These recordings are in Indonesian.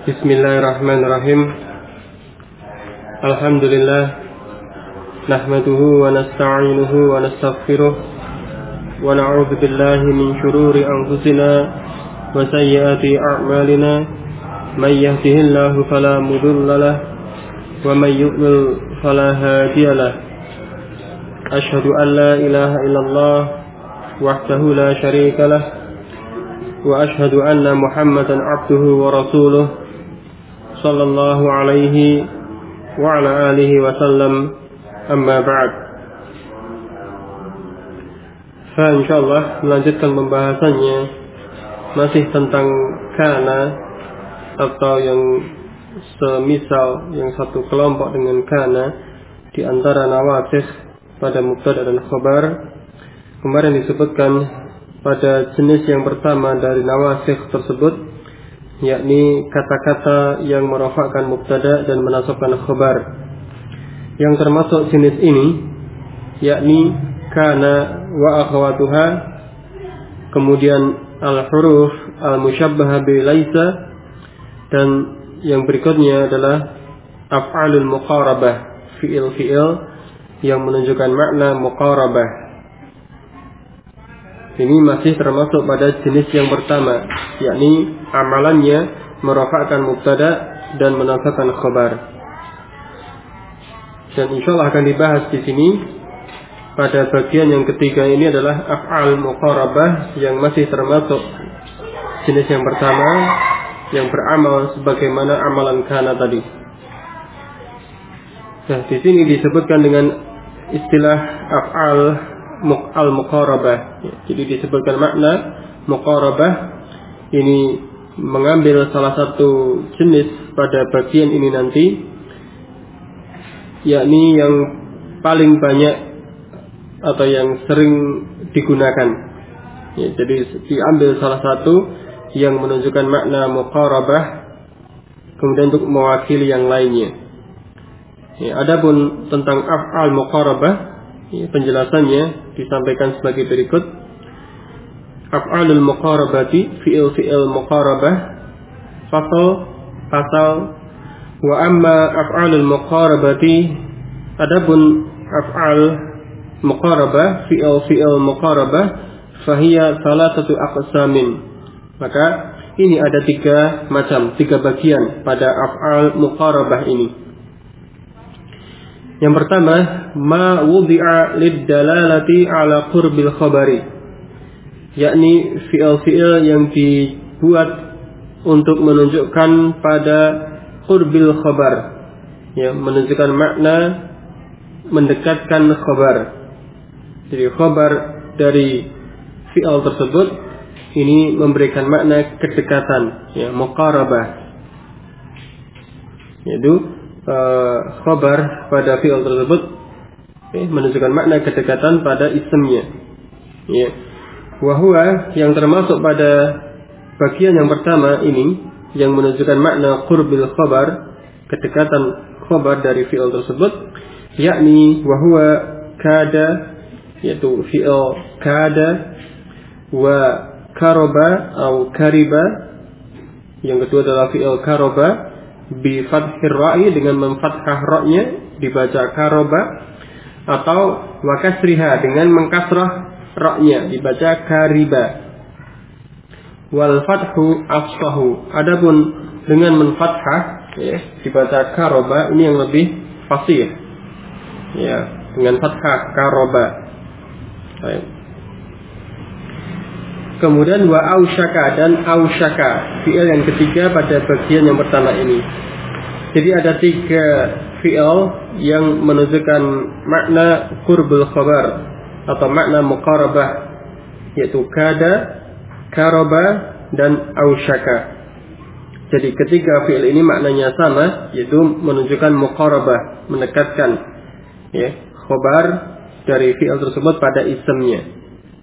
Bismillahirrahmanirrahim. Alhamdulillah. Nahmaduhu wa nasta'inuhu wa nastaghfiruh. Wa na'udzu billahi min shururi anfusina wa sayyiati a'malina. May yahdihillahu fala mudilla lahu wa may yudlil fala hadiya lahu. Asyhadu an la ilaha illallah wahdahu la syarika lahu wa asyhadu anna Muhammadan 'abduhu wa rasuluh sallallahu alaihi wa ala alihi wa sallam. Amma ba'd. Insyaallah melanjutkan pembahasannya masih tentang kana atau yang semisal, yang satu kelompok dengan kana di antara nawasikh pada mubtada dan khabar. Kemarin disebutkan pada jenis yang pertama dari nawasikh tersebut, yakni kata-kata yang merafa'kan mubtada dan menasabkan khabar. Yang termasuk jenis ini yakni kana wa akhawatuha, kemudian al-huruf al-musyabbaha bi laisa, dan yang berikutnya adalah af'alul muqarabah, fi'il-fi'il yang menunjukkan makna muqarabah. Ini masih termasuk pada jenis yang pertama, yakni amalannya merafa'kan mubtada dan menasabkan khabar. Dan insyaallah akan dibahas di sini pada bagian yang ketiga. Ini adalah af'al muqarabah yang masih termasuk jenis yang pertama, yang beramal sebagaimana amalan kana tadi. Nah, di sini disebutkan dengan istilah af'al al-muqarabah. Jadi disebutkan makna muqarabah ini mengambil salah satu jenis pada bagian ini nanti, yakni yang paling banyak atau yang sering digunakan. Jadi diambil salah satu yang menunjukkan makna muqarabah, kemudian untuk mewakili yang lainnya. Adapun tentang af'al muqarabah, penjelasannya disampaikan sebagai berikut. Af'alul muqarabati, fi'il muqarabah, pasal. Wa amma af'alul muqarabati, adapun af'al muqarabah, fi'il muqarabah, fahiya salasatu aqsamin. Maka ini ada tiga bagian pada af'al muqarabah ini. Yang pertama, ma wudi'a lid-dalalati ala qurbil khabari, yakni fi'il yang dibuat untuk menunjukkan pada qurbil khabar, menunjukkan makna mendekatkan khabar. Jadi khabar dari fi'il tersebut ini memberikan makna kedekatan, muqarabah, yaitu khabar pada fi'il tersebut menunjukkan makna kedekatan pada isimnya. Wahua yang termasuk pada bagian yang pertama ini, yang menunjukkan makna qurbil khabar, kedekatan khabar dari fi'il tersebut, yakni wahua kada, yaitu fi'il kada, wa karoba atau kariba. Yang kedua adalah fi'il karoba bi fathir ra'i, dengan memfathah ra-nya dibaca karoba, atau wa kasriha, dengan mengkasrah ra-nya dibaca kariba. Wal fathu afsahu, adapun dengan menfathah dibaca karoba, ini yang lebih fasih, dengan fathah karoba. Baik. Kemudian wa ausyaka dan ausyaka, fi'il yang ketiga pada bagian yang pertama ini. Jadi ada tiga fi'il yang menunjukkan makna qurbul khabar atau makna muqarabah, yaitu kada, karoba, dan ausyaka. Jadi ketiga fi'il ini maknanya sama, yaitu menunjukkan muqarabah, mendekatkan khabar dari fi'il tersebut pada isimnya.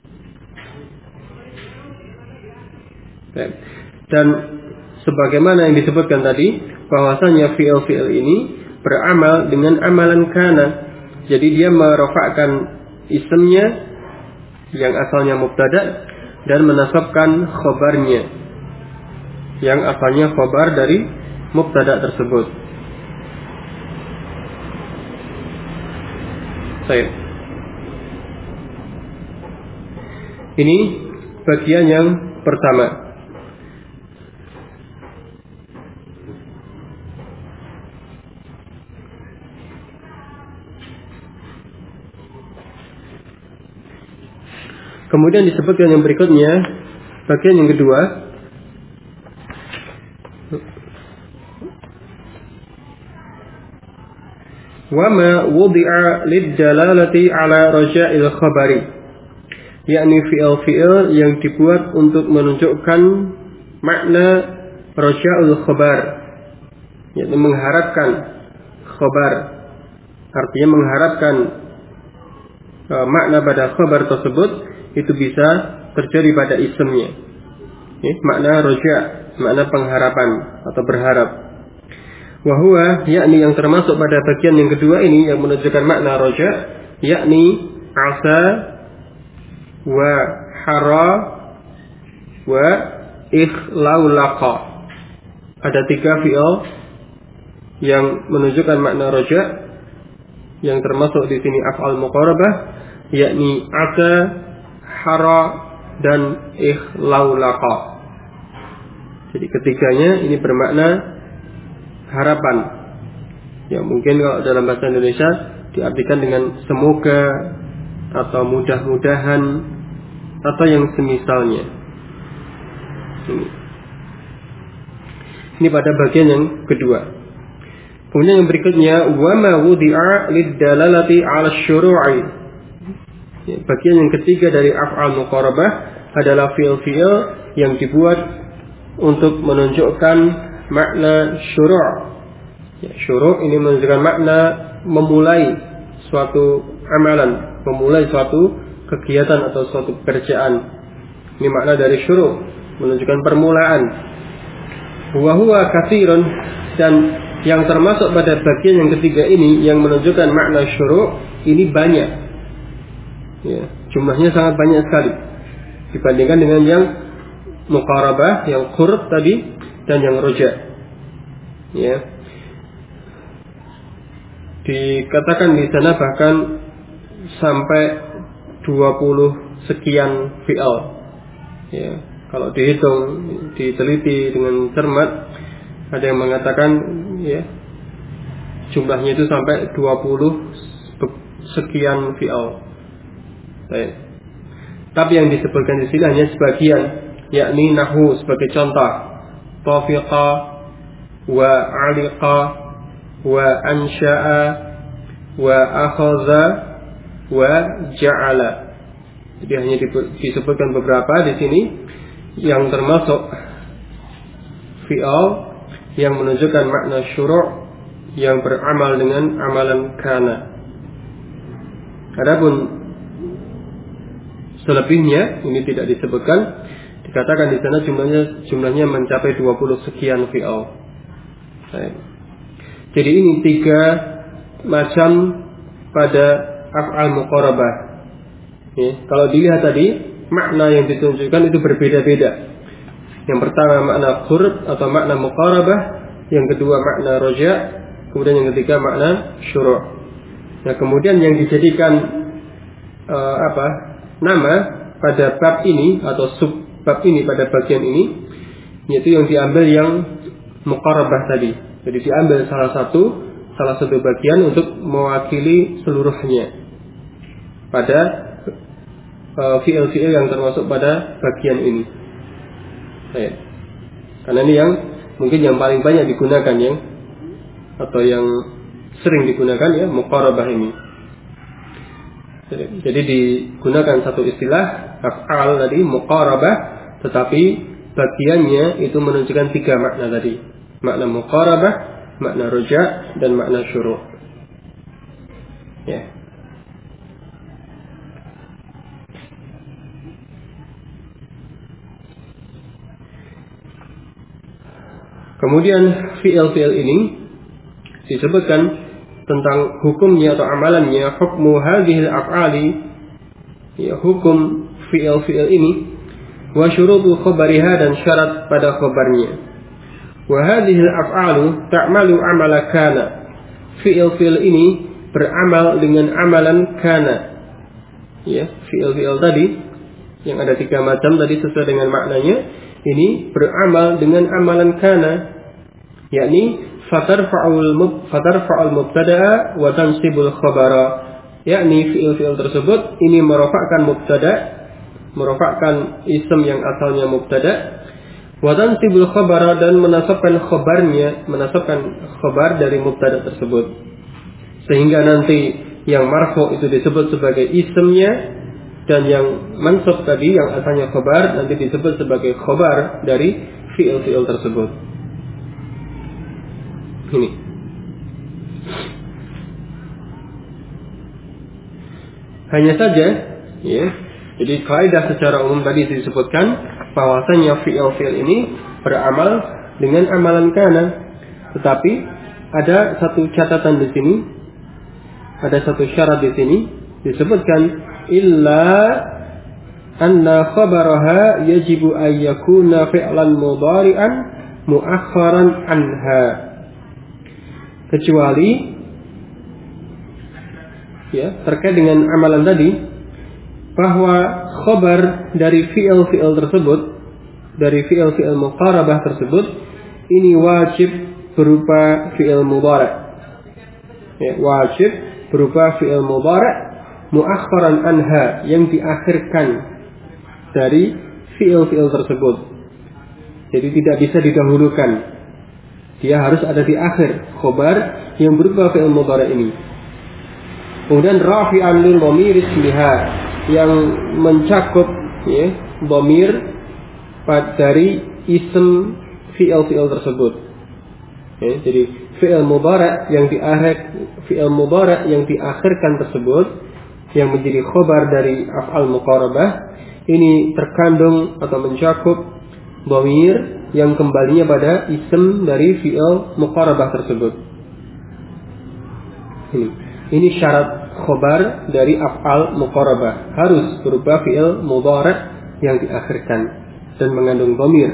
Dan sebagaimana yang disebutkan tadi, bahwasanya fi'il ini beramal dengan amalan kana. Jadi dia merafa'kan isimnya yang asalnya mubtada dan menasabkan khabarnya yang asalnya khabar dari mubtada tersebut. Baik. Ini bagian yang pertama. Kemudian disebutkan yang berikutnya, bagian yang kedua. Wa ma wudi'a lid-dalalati ala raja'il khabari, yakni fi'il yang dibuat untuk menunjukkan makna raja'ul khabar, yakni mengharapkan khabar, artinya mengharapkan makna pada khabar tersebut. Itu bisa terjadi pada isimnya. Makna roja, makna pengharapan atau berharap. Wahua, yakni yang termasuk pada bagian yang kedua ini yang menunjukkan makna roja, yakni asa wa hara wa ikhlaulaqa. Ada 3 fi'il yang menunjukkan makna roja, yang termasuk di sini af'al muqarabah, yakni asa, hara, dan ikhlaulaqa. Jadi ketiganya ini bermakna harapan. Ya, mungkin kalau dalam bahasa Indonesia diartikan dengan semoga atau mudah-mudahan atau yang semisalnya. Ini pada bagian yang kedua. Kemudian yang berikutnya, wa ma wudi'a lid-dalalati 'ala syuru'i. Bagian yang ketiga dari af'al muqarabah adalah fi'il yang dibuat untuk menunjukkan makna syuru'. Syuru' ini menunjukkan makna memulai suatu amalan, memulai suatu kegiatan atau suatu pekerjaan. Ini makna dari syuru', menunjukkan permulaan. Wa huwa katsirun, dan yang termasuk pada bagian yang ketiga ini yang menunjukkan makna syuru' ini banyak. Ya, jumlahnya sangat banyak sekali dibandingkan dengan yang muqarabah, yang qurb tadi, dan yang roja. Ya, dikatakan di sana bahkan sampai 20 sekian fi'al. Ya, kalau dihitung, diteliti dengan cermat, ada yang mengatakan ya jumlahnya itu sampai 20 sekian fi'al. Baik. Tapi yang disebutkan di sini hanya sebagian, yakni nahu sebagai contoh, tafiqa wa aliqa wa ansha'a wa akhadha wa ja'ala. Jadi hanya disebutkan beberapa di sini yang termasuk fi'al yang menunjukkan makna syuru' yang beramal dengan amalan kana. Adapun selebihnya ini tidak disebutkan, dikatakan di sana jumlahnya mencapai 20 sekian fi'al. Jadi ini 3 macam pada af'al muqarabah. Ya, kalau dilihat tadi makna yang ditunjukkan itu berbeda-beda. Yang pertama makna qurb atau makna muqarabah, yang kedua makna roja, kemudian yang ketiga makna syuru'. Nah, kemudian yang dijadikan nama pada bab ini atau sub bab ini pada bagian ini, yaitu yang diambil yang muqarabah tadi. Jadi diambil salah satu bagian untuk mewakili seluruhnya pada fi'il yang termasuk pada bagian ini. Baik. Karena ini yang mungkin yang paling banyak digunakan atau yang sering digunakan ya, muqarabah ini. Jadi digunakan satu istilah af'al tadi muqarabah, tetapi bagiannya itu menunjukkan 3 makna tadi. Makna muqarabah, makna roja, dan makna syuru'. Ya. Kemudian fi'il ini disebutkan tentang hukumnya atau amalannya, hukmu hadhil af'ali, ya, hukum fi'il ini, wa syurutu khabariha, dan syarat pada khabarnya, Wa hadhihi al-af'alu ta'malu amala kana. Fi'il-fi'il ini beramal dengan amalan kana. Ya, fi'il-fi'il tadi yang ada 3 macam tadi sesuai dengan maknanya, ini beramal dengan amalan kana, yakni fatarfa'ul mubtada'a wa tansibul khabara, yakni fi'il-fi'il tersebut ini merofakkan mubtada', merofakkan isim yang asalnya mubtada', wa tansibul khabara, dan menasabkan khabarnya, menasabkan khabar dari mubtada' tersebut, sehingga nanti yang marfu itu disebut sebagai isimnya, dan yang mansub tadi yang asalnya khabar nanti disebut sebagai khabar dari fi'il-fi'il tersebut. Ini. Hanya saja, ya. Jadi kaidah secara umum tadi disebutkan bahwasanya fi'il-fi'il ini beramal dengan amalan kana. Tetapi ada satu catatan di sini, ada satu syarat di sini disebutkan illa anna khabaraha yajibu an yakuna fi'lan mudhari'an mu'akhkharan anha, kecuali ya terkait dengan amalan tadi bahwa khabar dari fi'il-fi'il tersebut, dari fi'il-fi'il muqarabah tersebut, ini wajib berupa fi'il mudhari', ya, wajib berupa fi'il mudhari' mu'akhkharan anha, yang diakhirkan dari fi'il-fi'il tersebut. Jadi tidak bisa didahulukan, dia harus ada di akhir khabar yang berupa fi'il mudhari' ini. Kemudian rafi'an lil dhamir ismiha, yang mencakup ya dhamir dari isim fi'il-fi'il tersebut. Ya, jadi fi'il mudhari' yang diakhirkan tersebut, yang menjadi khabar dari af'al muqarabah, ini terkandung atau mencakup dhamir yang kembalinya pada isim dari fi'il muqarabah tersebut. Ini syarat khabar dari af'al muqarabah, harus berupa fi'il mudhari' yang diakhirkan dan mengandung dhamir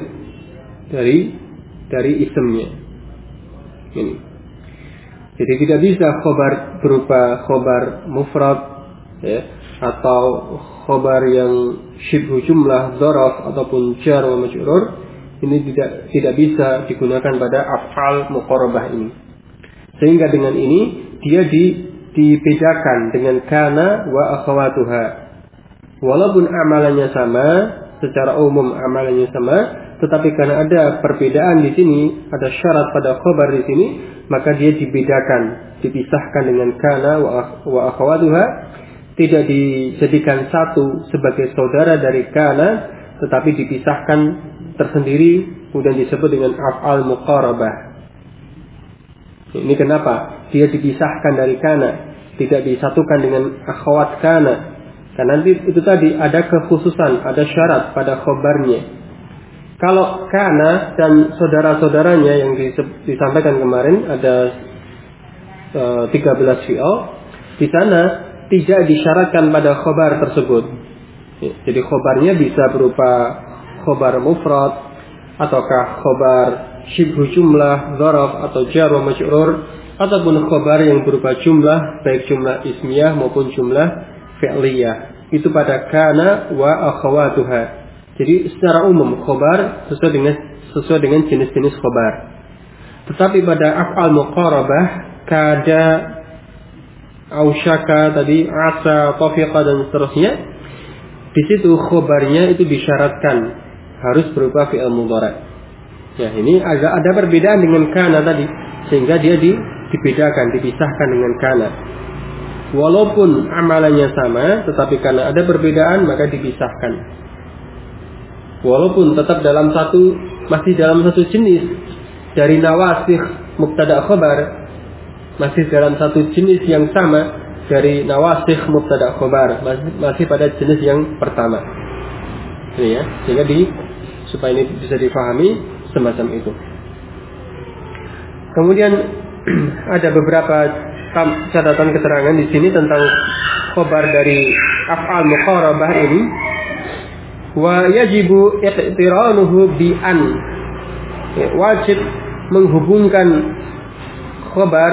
dari isimnya. Ini. Jadi tidak bisa khabar berupa khabar mufrad, ya, atau khabar yang syibhu jumlah, dzaraf ataupun jar wa majrur, ini tidak bisa digunakan pada af'al muqarabah ini. Sehingga dengan ini dia dibedakan dengan kana wa akhawatuha. Walaupun amalannya sama, secara umum amalannya sama, tetapi karena ada perbedaan di sini, ada syarat pada khabar di sini, maka dia dibedakan, dipisahkan dengan kana wa akhawatuha. Tidak dijadikan satu sebagai saudara dari kana, tetapi dipisahkan tersendiri, kemudian disebut dengan af'al muqarabah. Ini kenapa dia dipisahkan dari kana, tidak disatukan dengan akhwat kana? Karena itu tadi ada kekhususan, ada syarat pada khabarnya. Kalau kana dan saudara-saudaranya yang disampaikan kemarin ada 13 fi'il, di sana tidak disyaratkan pada khabar tersebut. Jadi khabarnya bisa berupa khabar mufrad, ataukah khabar syibhu jumlah, dzaraf atau jar wa majrur, ataupun khabar yang berupa jumlah, baik jumlah ismiyah maupun jumlah fi'liyah. Itu pada kana wa akhawatuha. Jadi secara umum khabar sesuai dengan jenis-jenis khabar. Tetapi pada af'al muqarabah, kada, ausyaka tadi, asa, tafiqa dan seterusnya, di situ khabarnya itu disyaratkan harus berupa fi'il mudhari'. Ya, ini ada perbedaan dengan kana tadi, sehingga dia dibedakan, dipisahkan dengan kana. Walaupun amalannya sama, tetapi karena ada perbedaan maka dipisahkan. Walaupun tetap masih dalam satu jenis dari nawasikh mubtada khabar, masih dalam satu jenis yang sama dari nawasikh mubtada khabar, masih pada jenis yang pertama. Ini ya, sehingga supaya ini bisa difahami semacam itu. Kemudian ada beberapa catatan keterangan di sini tentang khabar dari af'al muqarabah ini. Wa yajibu iqtiranuhu bi an. Wajib menghubungkan khobar,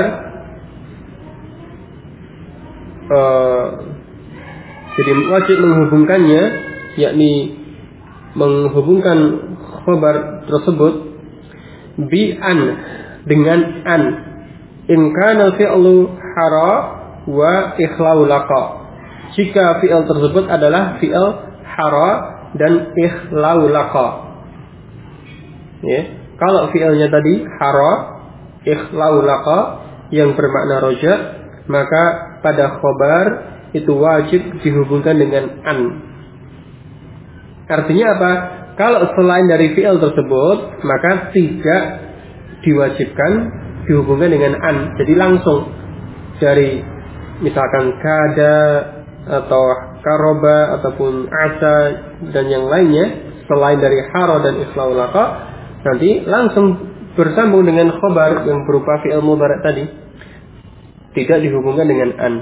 jadi wajib menghubungkannya, yakni menghubungkan khobar tersebut bi an, dengan an, in kana fi'lu hara wa ikhlau laqa, jika fi'il tersebut adalah fi'il hara dan ikhlau laqa. Ya, kalau fi'ilnya tadi hara, ikhlau laqa yang bermakna roja, maka pada khobar itu wajib dihubungkan dengan an. Artinya apa? Kalau selain dari fi'il tersebut, maka tidak diwajibkan dihubungkan dengan an. Jadi langsung dari misalkan kada atau karoba ataupun asa dan yang lainnya selain dari hara dan ikhlau laqa, nanti langsung bersambung dengan khobar yang berupa fi'il mudhari' tadi, tidak dihubungkan dengan an.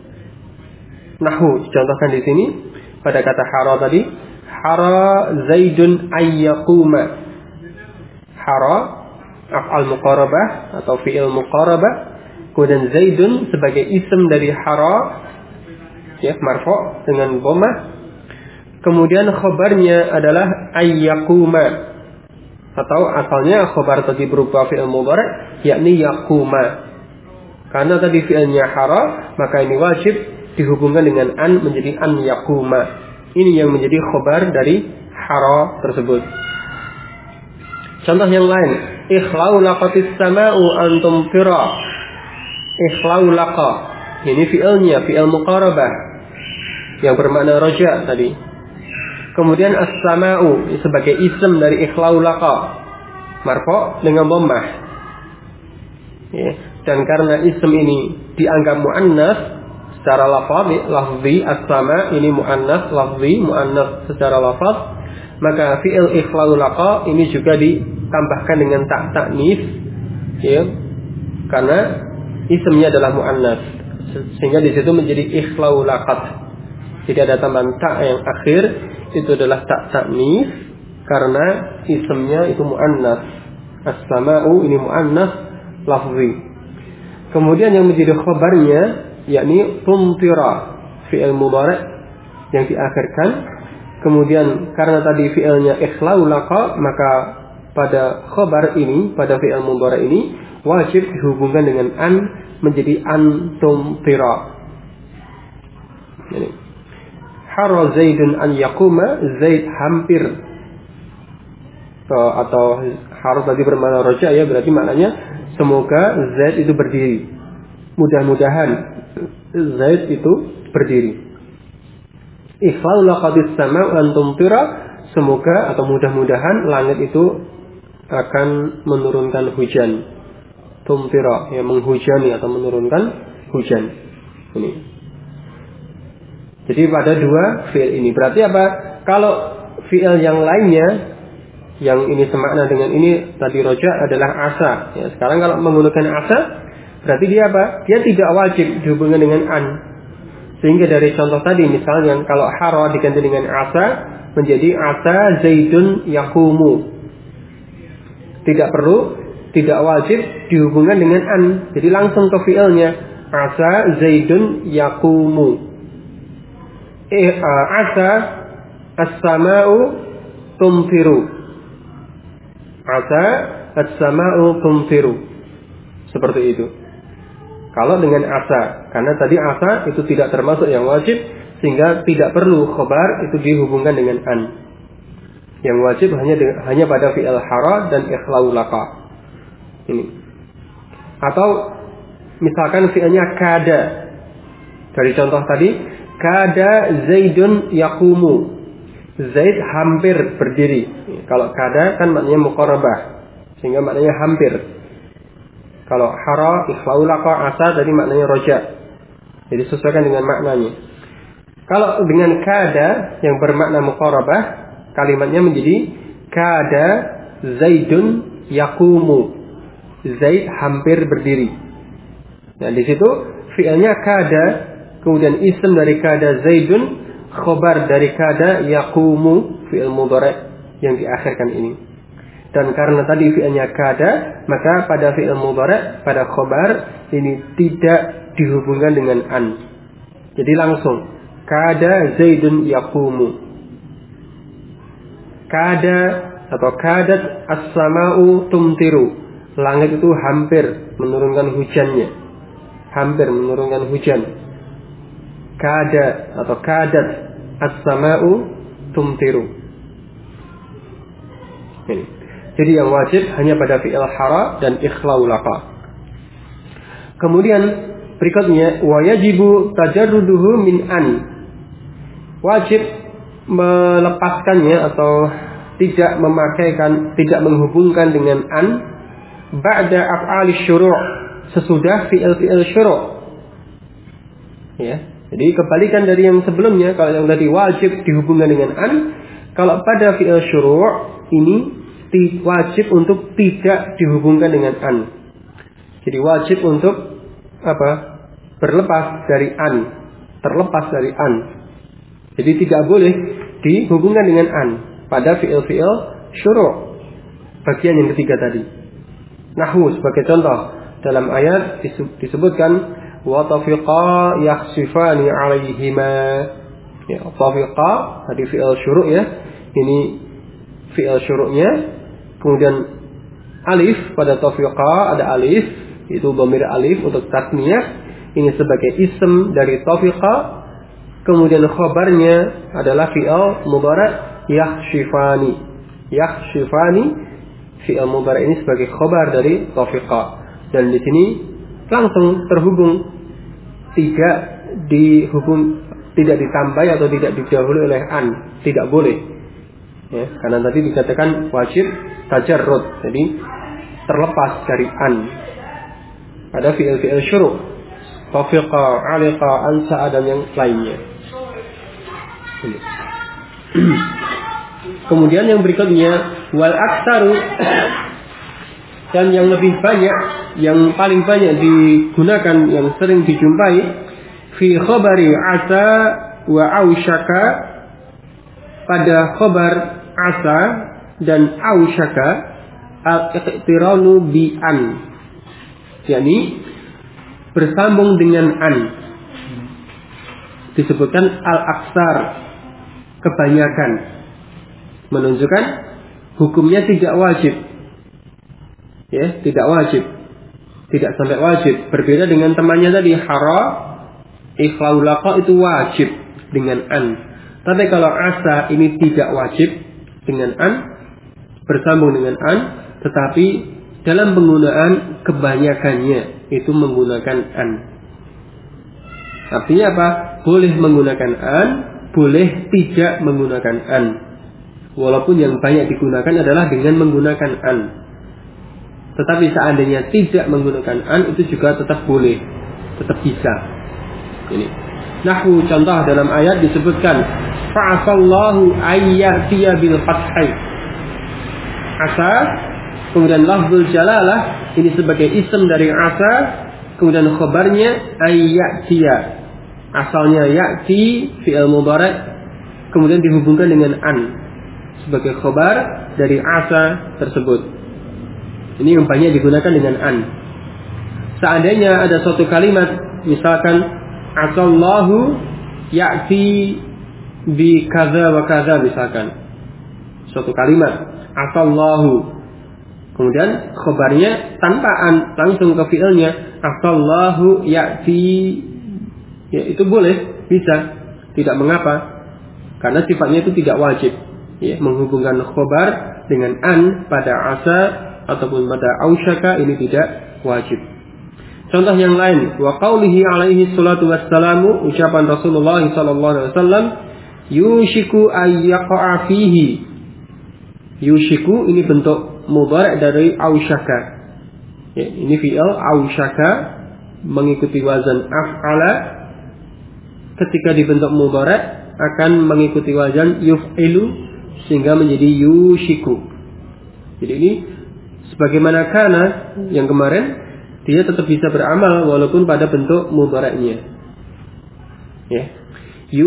Nahwu dicontohkan di sini pada kata hara tadi, hara zaidun ayyaquma. Hara af'al muqarabah atau fi'il muqarabah, kemudian zaidun sebagai isim dari hara, ya, marfu' dengan dhammah, kemudian khabarnya adalah ayyaquma, atau asalnya khabar tadi berupa fi'il mudhari' yakni yaquma. Karena tadi fi'ilnya hara, maka ini wajib dihubungkan dengan an menjadi an yaquma. Ini yang menjadi khabar dari hara tersebut. Contoh yang lain, ikhlau laqatis sama'u antum tira. Ikhlau laqa, ini fi'ilnya, fi'il muqarabah yang bermakna roja tadi. Kemudian as-sama'u sebagai isim dari ikhlau laqa, marfu' dengan dhammah. Ya, dan karena isim ini dianggap muannas secara lafzi, as-sama ini muannas lafzi, muannas secara lafaz, maka fi'il ikhlau laqa ini juga ditambahkan dengan tak ta'nis, ya, karena isimnya adalah muannas, sehingga di situ menjadi ikhlau laqat. Jadi ada tambahan tak yang akhir, itu adalah tak ta'nis karena isimnya itu muannas. As-sama'u ini muannas lafzi. Kemudian yang menjadi khabarnya yakni tumtira, fi'il mudhari' yang diakhirkan. Kemudian karena tadi fi'ilnya ikhlau laqa, maka pada khabar ini, pada fi'il mudhari' ini wajib dihubungkan dengan an menjadi an tumtira. Jadi hara zaidun an yaquma, zaid hampir, atau harus tadi bermakna roja, ya, berarti maknanya semoga zaid itu berdiri, mudah-mudahan zaid itu berdiri. Ikhlau laqadis sama'u an tumtira, semoga atau mudah-mudahan langit itu akan menurunkan hujan. Tumtira, ya, menghujani atau menurunkan hujan. Ini. Jadi pada dua fi'il ini berarti apa? Kalau fi'il yang lainnya yang ini semakna dengan ini tadi roja adalah asa. Ya, sekarang kalau menggunakan asa, berarti dia apa? Dia tidak wajib dihubungkan dengan an. Sehingga dari contoh tadi, misalnya kalau hara diganti dengan asa, menjadi asa zaidun yaqumu. Tidak perlu, tidak wajib dihubungkan dengan an. Jadi langsung ke fi'ilnya, asa zaidun yaqumu. Asa as-sama'u tumtiru. Asa as-sama'u tumtiru. Seperti itu. Kalau dengan asa, karena tadi asa itu tidak termasuk yang wajib, sehingga tidak perlu khabar itu dihubungkan dengan an. Yang wajib hanya pada fi'il hara dan ikhlau laqa. Ini. Atau misalkan fi'ilnya kada. Dari contoh tadi, kada zaidun yaqumu. Zaid hampir berdiri. Kalau kada kan maknanya muqarabah, sehingga maknanya hampir. Kalau hara, ikhlau laqa, asa tadi maknanya roja. Jadi sesuaikan dengan maknanya. Kalau dengan kada yang bermakna muqarabah, kalimatnya menjadi kada zaidun yaqumu. Zaid hampir berdiri. Nah, di situ fi'ilnya kada, kemudian isim dari kada zaidun, khobar dari kada yaqumu, fi'il mudhari' yang diakhirkan ini. Dan karena tadi fi'ilnya kada, maka pada fi'il mudhari', pada khobar ini tidak dihubungkan dengan an. Jadi langsung kada Zaidun yaqumu. Kada atau kadat as-sama'u tumtiru. Langit itu hampir menurunkan hujannya. Hampir menurunkan hujan. Kada atau kadat as-sama'u tumtiru. Ini. Jadi yang wajib hanya pada fi'il hara dan ikhlaul laqa. Kemudian berikutnya wa yajibu tajarruduhu min an. Wajib melepaskannya atau tidak memakaikan, tidak menghubungkan dengan an ba'da af'ali syuru', sesudah fi'il syuru'. Ya. Jadi kebalikan dari yang sebelumnya, kalau yang tadi wajib dihubungkan dengan an, kalau pada fi'il syuru' ini wajib untuk tidak dihubungkan dengan an. Jadi wajib untuk berlepas dari an, terlepas dari an. Jadi tidak boleh dihubungkan dengan an pada fi'il syuru', bagian yang ketiga tadi. Nahwu sebagai contoh, dalam ayat disebutkan wa tafiqa yakhsifani 'alaihima. Ya, tafiqa tadi fi'il syuru' ya. Ini fi'il syuru'nya. Kemudian alif pada tafiqa ada alif, itu dhamir alif untuk tasniyah, ini sebagai ism dari tafiqa. Kemudian khabarnya adalah fi'il mudhari' yakhshifani. Yakhshifani fi'il mudhari' ini sebagai khabar dari tafiqa. Dan di sini langsung terhubung, tidak ditambah atau tidak didahului oleh an, tidak boleh. Ya, karena tadi dikatakan wajib tajarrud, jadi terlepas dari an pada fi'il syuru', tafiqa, aliqa, ansa dan yang lainnya. Kemudian yang berikutnya wal aktsaru, dan yang lebih banyak, yang paling banyak digunakan, yang sering dijumpai fi khabari asa wa ausyaka, pada khabar asa dan ausyaka al-iqtiranu bi an, yakni bersambung dengan an. Disebutkan al-aksar, kebanyakan, menunjukkan hukumnya tidak wajib. Ya, tidak wajib, tidak sampai wajib. Berbeda dengan temannya tadi, hara, ikhlaul laqa itu wajib dengan an. Tapi kalau asa ini tidak wajib dengan an, bersambung dengan an, tetapi dalam penggunaan kebanyakannya itu menggunakan an. Artinya apa? Boleh menggunakan an, boleh tidak menggunakan an. Walaupun yang banyak digunakan adalah dengan menggunakan an. Tetapi seandainya tidak menggunakan an, itu juga tetap boleh, tetap bisa. Ini. Nahwu contoh dalam ayat disebutkan fa'asallahu ayyatiya bil fathai. Asa, kemudian lafzul jalalah ini sebagai ism dari asa, kemudian khabarnya ayyatiya. Asalnya ya'ti fi'il mudhari', kemudian dihubungkan dengan an sebagai khabar dari asa tersebut. Ini yang banyak digunakan dengan an. Seandainya ada suatu kalimat, misalkan asallahu ya'ti bi kadza wa kadza, misalkan suatu kalimat asallahu, kemudian khabarnya tanpa an, langsung ke fi'ilnya asallahu ya'ti, ya itu boleh, bisa, tidak mengapa, karena sifatnya itu tidak wajib. Ya, menghubungkan khabar dengan an pada asa ataupun pada ausyaka ini tidak wajib. Contoh yang lain, wa qaulihi alaihi salatu wassalamu, ucapan Rasulullah sallallahu alaihi wasallam, yushiku ayyaqa'a fihi. Yushiku ini bentuk mudhari' dari ausyaka. Ya, ini fi'il ausyaka mengikuti wazan af'ala. Ketika dibentuk mudhari' akan mengikuti wazan yuf'ilu sehingga menjadi yushiku. Jadi ini sebagaimana kana yang kemarin, dia tetap bisa beramal walaupun pada bentuk mudhari'nya. Ya.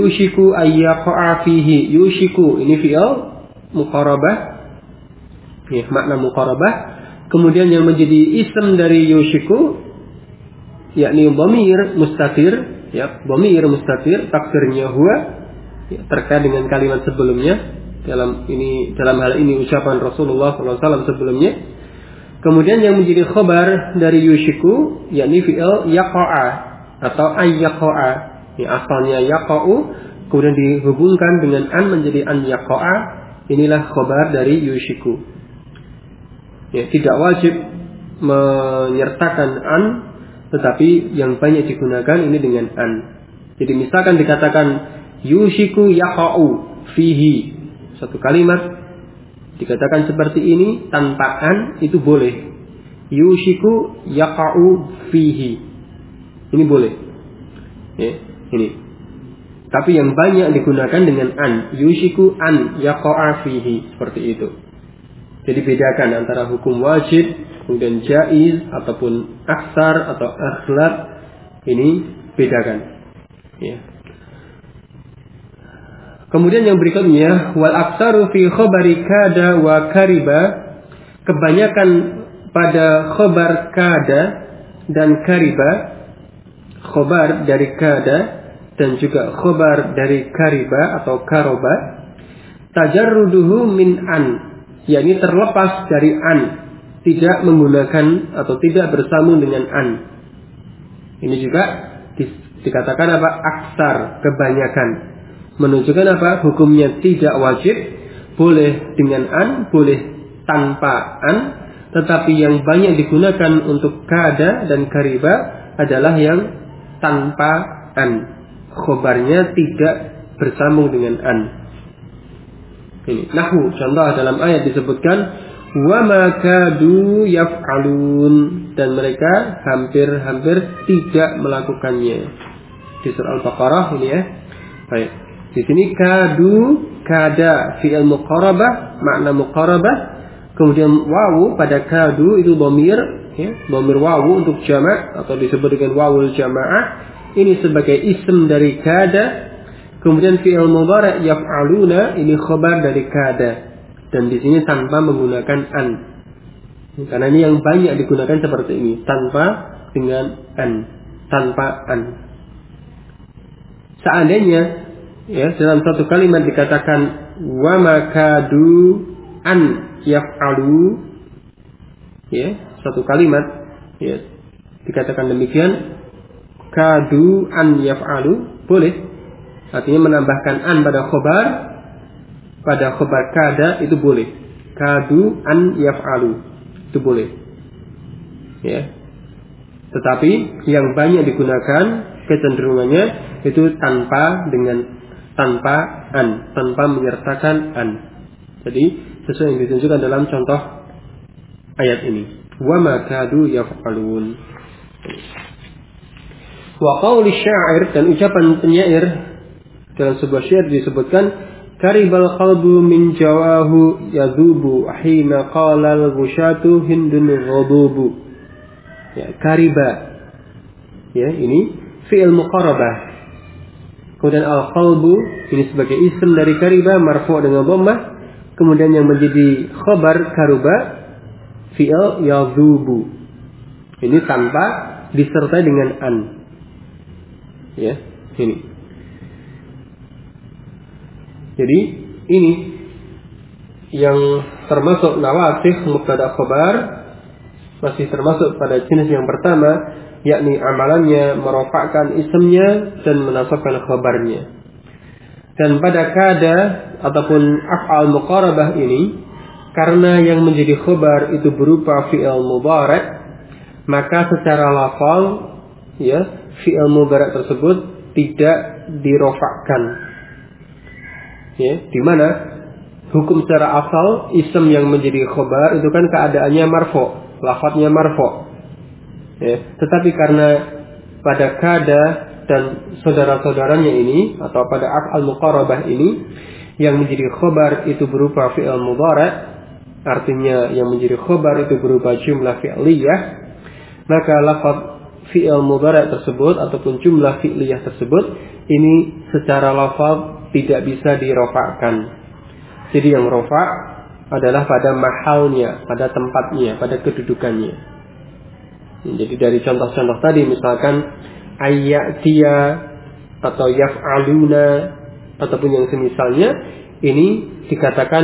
Yushiku ayyaqa'a fihi. Yushiku ini fi'il muqarabah ya, makna muqarabah. Kemudian yang menjadi ism dari yushiku yakni dhamir mustatir, ya, dhamir mustatir takdirnya huwa, ya, terkait dengan kalimat sebelumnya. Dalam hal ini ucapan Rasulullah SAW sebelumnya. Kemudian yang menjadi khobar dari yushiku yakni fi'il yaqa'a atau ayyaqa'a. Ini asalnya yaqa'u kemudian dihubungkan dengan an menjadi an yaqa'a. Inilah khobar dari yushiku. Ya, tidak wajib menyertakan an, tetapi yang banyak digunakan ini dengan an. Jadi misalkan dikatakan yushiku yaqa'u fihi, satu kalimat dikatakan seperti ini tanpa an itu boleh. Yushiku yaqa'u fihi, ini boleh, ya, ini. Tapi yang banyak digunakan dengan an, yushiku an yaqa'a fihi, seperti itu. Jadi bedakan antara hukum wajib, kemudian jaiz ataupun aksar atau akhlaq, ini bedakan, ya. Kemudian yang berikutnya wal aksaru fi khabari kada wa kariba, kebanyakan pada khabar kada dan kariba, khabar dari kada dan juga khabar dari kariba atau karoba, tajarruduhu min an, yakni terlepas dari an, tidak menggunakan atau tidak bersambung dengan an. Ini juga dikatakan apa? Aksar, kebanyakan. Menunjukkan apa? Hukumnya tidak wajib, boleh dengan an, boleh tanpa an, tetapi yang banyak digunakan untuk kada dan kariba adalah yang tanpa an. Khobarnya tidak bersambung dengan an. Ini nahwu, contoh dalam ayat disebutkan wa ma kadu yaf'alun, dan mereka hampir-hampir tidak melakukannya. Di surah Al-Baqarah ini, ya. Baik. Di sini kadu, kada fi'il muqarabah, makna muqarabah. Kemudian wawu pada kadu itu dhamir, ya, dhamir wawu untuk jamak atau disebut dengan wawul jamaah. Ini sebagai ism dari kada. Kemudian fi'il mudhari' yaf'aluna, ini khabar dari kada. Dan di sini tanpa menggunakan an. Karena ini yang banyak digunakan seperti ini, tanpa dengan an, tanpa an. Seandainya, ya, dalam satu kalimat dikatakan wa makadu an yaf'alu, ya, satu kalimat, ya, dikatakan demikian, kadu an yaf'alu, boleh, artinya menambahkan an pada khobar kada itu boleh. Kadu an yaf'alu, itu boleh, ya. Tetapi yang banyak digunakan kecenderungannya itu tanpa an, tanpa menyertakan an. Jadi sesuai yang ditunjukkan dalam contoh ayat ini. Wa ma kadu yaf'alun. Wa qauli syair, dan ucapan penyair dalam sebuah syair disebutkan karibal qalbu min jawahu yadhubu hina qala al-ghushatu hindun ghadubu. Ya, kariba. Ya, ini fi'il muqarabah. Kemudian al-qalbu ini sebagai ism dari kariba marfu' dengan dhammah. Kemudian yang menjadi khabar karuba fi'il yadhubu. Ini tanpa disertai dengan an. Ya, ini. Jadi ini yang termasuk nawasikh mubtada khabar, masih termasuk pada jenis yang pertama, yakni amalannya merofakkan isimnya dan menasabkan khabarnya. Dan pada kada ataupun af'al muqarabah ini, karena yang menjadi khabar itu berupa fi'il mudhari', maka secara lafal, ya, fi'il mudhari' tersebut tidak dirofakkan. Ya, di mana hukum secara asal isim yang menjadi khabar itu kan keadaannya marfu', lafadznya marfu'. Ya, tetapi karena pada kada dan saudara-saudaranya ini atau pada af'al muqarabah ini yang menjadi khabar itu berupa fi'il mudhari', artinya yang menjadi khabar itu berupa jumlah fi'liyah, maka lafadz fi'il mudhari' tersebut ataupun jumlah fi'liyah tersebut ini secara lafadz tidak bisa dirofakkan. Jadi yang rofa adalah pada mahalnya, pada tempatnya, pada kedudukannya. Jadi dari contoh-contoh tadi misalkan ayyatiya atau yaf'aluna ataupun yang semisalnya, ini dikatakan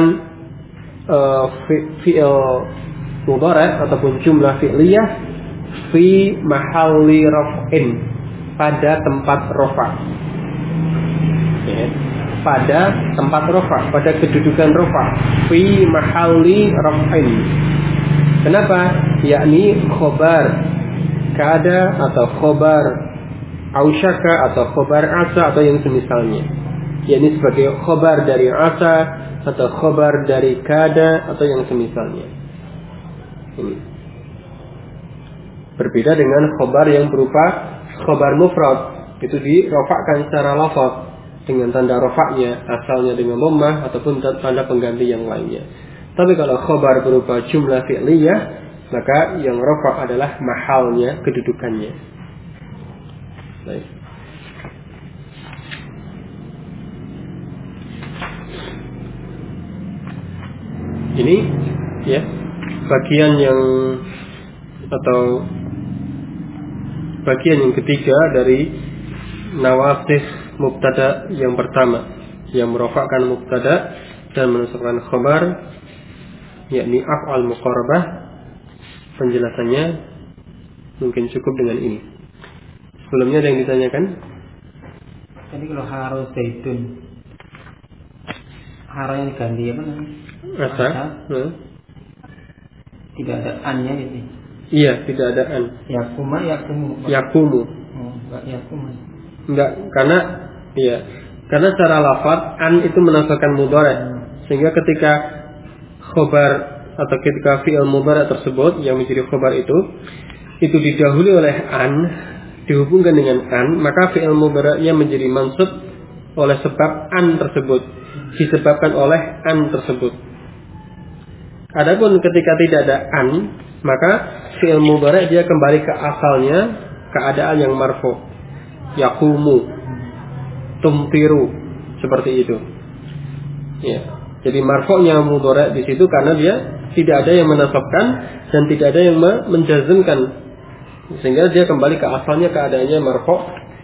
fi'il mudhari' ataupun jumlah fi'liyah fi mahalli raf'in, pada tempat rafa'. Ya, pada tempat rafa', pada kedudukan rafa', fi mahalli raf'in. Kenapa? Yakni khobar kada atau khobar ausyaka atau khobar asa atau yang semisalnya. Yakni sebagai khobar dari asa atau khobar dari kada atau yang semisalnya. Ini berbeda dengan khobar yang berupa khobar mufrad, itu dirofakkan secara lafaz dengan tanda rofaknya, asalnya dengan dhammah ataupun tanda pengganti yang lainnya. Tapi kalau khobar berupa jumlah fi'liyah, maka yang rofak adalah mahalnya, kedudukannya. Baik. Ini ya bagian yang ketiga dari nawasih mubtada yang pertama, yang merofakkan mubtada dan menusukkan khabar, yakni af'al muqarabah. Penjelasannya mungkin cukup dengan ini. Sebelumnya ada yang ditanyakan? Jadi kalau harus zaitun, harus yang diganti apa namanya? Asa. Tidak ada an-nya gitu. Iya, tidak ada an. Yakumu. Yakumu. Oh, enggak yakumu. Enggak, karena secara lafaz an itu menasabkan mudhari'. Sehingga ketika khobar atau ketika fi'il mudhari' tersebut yang menjadi khobar itu didahului oleh an, dihubungkan dengan an, maka fi'il mudhari'nya menjadi mansub oleh sebab an tersebut, disebabkan oleh an tersebut. Adapun ketika tidak ada an, maka fi'il mudhari' dia kembali ke asalnya, keadaan yang marfu. Yaqumu, tumtiru, seperti itu. Ya. Jadi marfu'nya mudhari' di situ karena dia tidak ada yang menasabkan dan tidak ada yang menjazmkan, sehingga dia kembali ke asalnya, keadaannya marfu'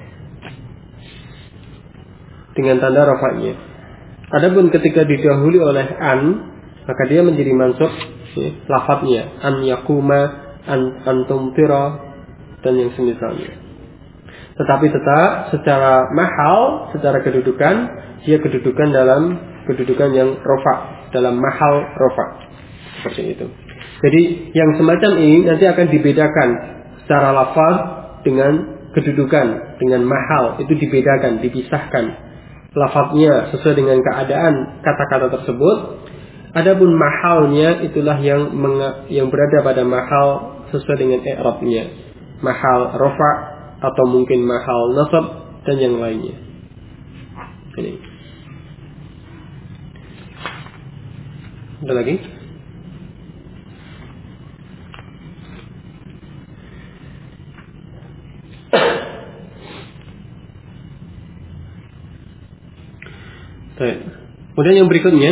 dengan tanda rafa'nya. Adapun ketika didahului oleh an, maka dia menjadi mansub lafadznya, an yakuma, an tumtira dan yang semisalnya. Tetapi tetap secara mahal, secara kedudukan, dia kedudukan dalam kedudukan yang rofa, dalam mahal rofa, seperti itu. Jadi yang semacam ini nanti akan dibedakan secara lafaz dengan kedudukan, dengan mahal, itu dibedakan, dipisahkan. Lafaznya sesuai dengan keadaan kata-kata tersebut. Adapun mahalnya itulah yang berada pada mahal sesuai dengan i'rabnya, mahal rofa atau mungkin mahal nasab dan yang lainnya. Ini. Ada lagi? Baik. Kemudian yang berikutnya,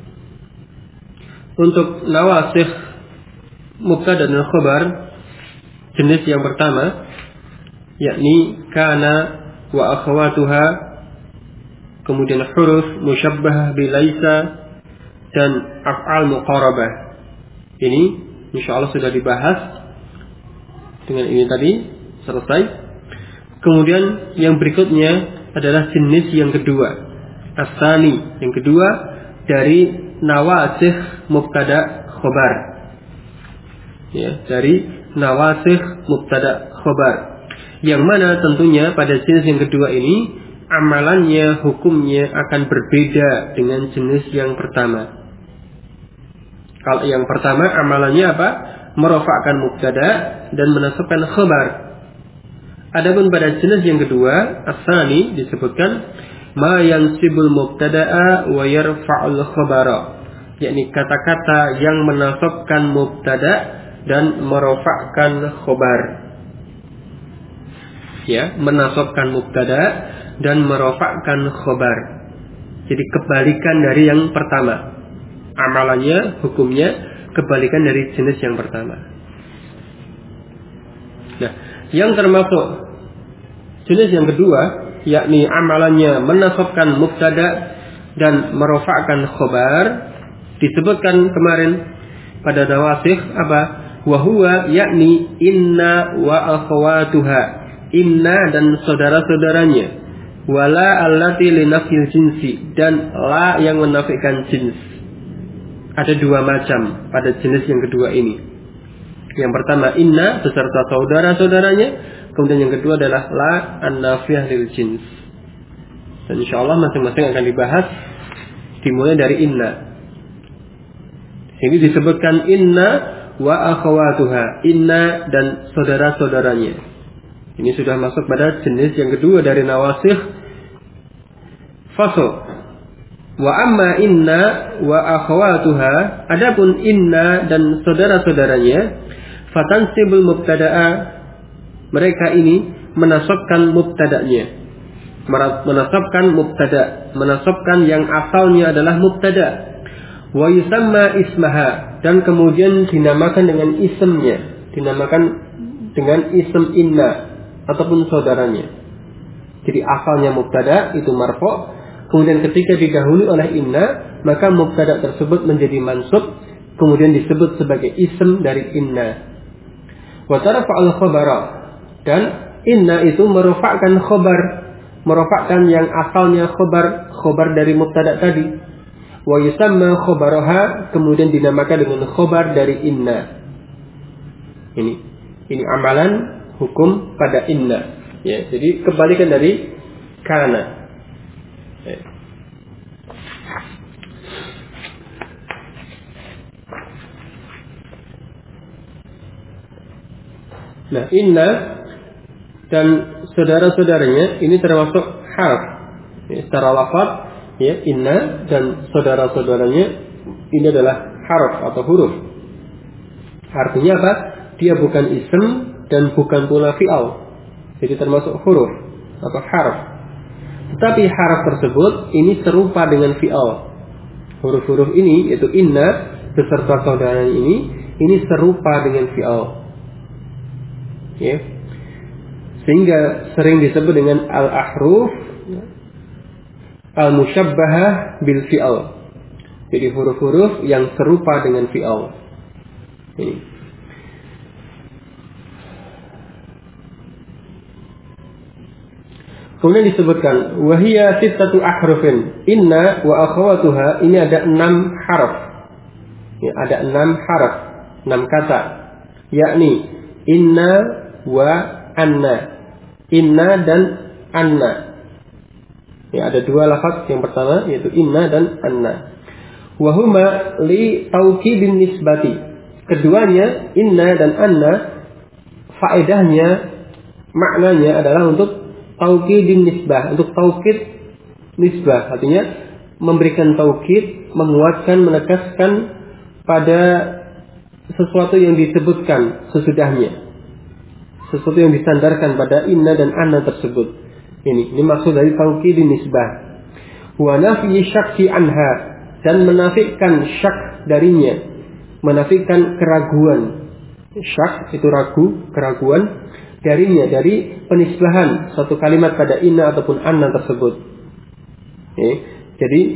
untuk nawasikh mubtada dan khabar, jenis yang pertama yakni kana wa akhawatuha, kemudian huruf musyabbah bi laisa dan af'al muqarabah. Ini insyaallah sudah dibahas dengan ini tadi, selesai. Kemudian yang berikutnya adalah jenis yang kedua, as-tsani, yang kedua dari nawasikh mubtada khabar. Ya, dari nawasikh mubtada khabar. Yang mana tentunya pada jenis yang kedua ini amalannya, hukumnya akan berbeda dengan jenis yang pertama. Kalau yang pertama amalannya apa? Merofakkan mubtada dan menasabkan khabar. Adapun pada jenis yang kedua, as-tsani, disebutkan ma yansibul mubtada'a wa yarfa'ul khabara, yakni kata-kata yang menasabkan mubtada dan merofakkan khabar. Ya, menasabkan mubtada dan merofakkan khabar. Jadi kebalikan dari yang pertama. amalannya, hukumnya kebalikan dari jenis yang pertama. Nah, yang termasuk jenis yang kedua, yakni amalannya menasabkan mubtada dan merofakkan khobar, disebutkan kemarin pada nawasikh apa? Wahuwa yakni inna wa akhawatuha, inna dan saudara-saudaranya, wala allati linafil jinsi, dan la yang menafikan jins. Ada dua macam pada jenis yang kedua ini. Yang pertama inna beserta saudara-saudaranya, kemudian yang kedua adalah la an-nafiyah lil jins. Dan insyaallah masing-masing akan dibahas dimulai dari inna. Ini disebutkan inna wa akhawatuha, inna dan saudara-saudaranya. Ini sudah masuk pada jenis yang kedua dari nawasikh fasl. Wa amma inna wa akhawatuha, adapun inna dan saudara-saudaranya, fatansibul mubtada'a, mereka ini menasabkan mubtada'nya, menasabkan mubtada', menasabkan yang asalnya adalah mubtada', wa yusamma ismaha, dan kemudian dinamakan dengan isimnya, dinamakan dengan isim inna ataupun saudaranya. Jadi asalnya mubtada itu marfu', kemudian ketika didahului oleh inna, maka mubtada tersebut menjadi mansub, kemudian disebut sebagai isim dari inna. Wa tarfa'al khabara, dan inna itu merofakkan khobar, merofakkan yang asalnya khobar dari mubtada tadi. Wa yusamma khobaraha, kemudian dinamakan dengan khobar dari inna. Ini amalan hukum pada inna. Ya, jadi kebalikan dari kana. Ya. Nah, inna dan saudara-saudaranya ini termasuk harf. Ya, secara lafaz, ya, inna dan saudara-saudaranya ini adalah harf atau huruf. Artinya apa? Dia bukan ism dan bukan pula fi'al. Jadi termasuk huruf atau harf. Tetapi harf tersebut ini serupa dengan fi'al. Huruf-huruf ini yaitu inna beserta saudaranya ini serupa dengan fi'al. Ya. Sehingga sering disebut dengan al-ahruf al-musyabbahah bil fi'al. Jadi huruf-huruf yang serupa dengan fi'al. Ini. Kemudian disebutkan wahiyya sittatu ahrufin, inna wa akhawatuha, ini ada 6 harf. Ya, ada 6 harf, 6 kata. Yakni inna wa anna. Inna dan anna. Ya, ada 2 lafaz, yang pertama yaitu inna dan anna. Wa huma li taukidin nisbati. Keduanya inna dan anna faedahnya, maknanya adalah untuk taukidin nisbah, untuk taukid nisbah, artinya memberikan taukid, menguatkan, menegaskan pada sesuatu yang disebutkan sesudahnya, sesuatu yang disandarkan pada inna dan anna tersebut. Ini maksud dari taukidin nisbah. Wa nafyi syakki anha, dan menafikan syak darinya, menafikan keraguan. Syak itu ragu, keraguan darinya, dari penisbahan suatu kalimat pada inna ataupun anna tersebut. Jadi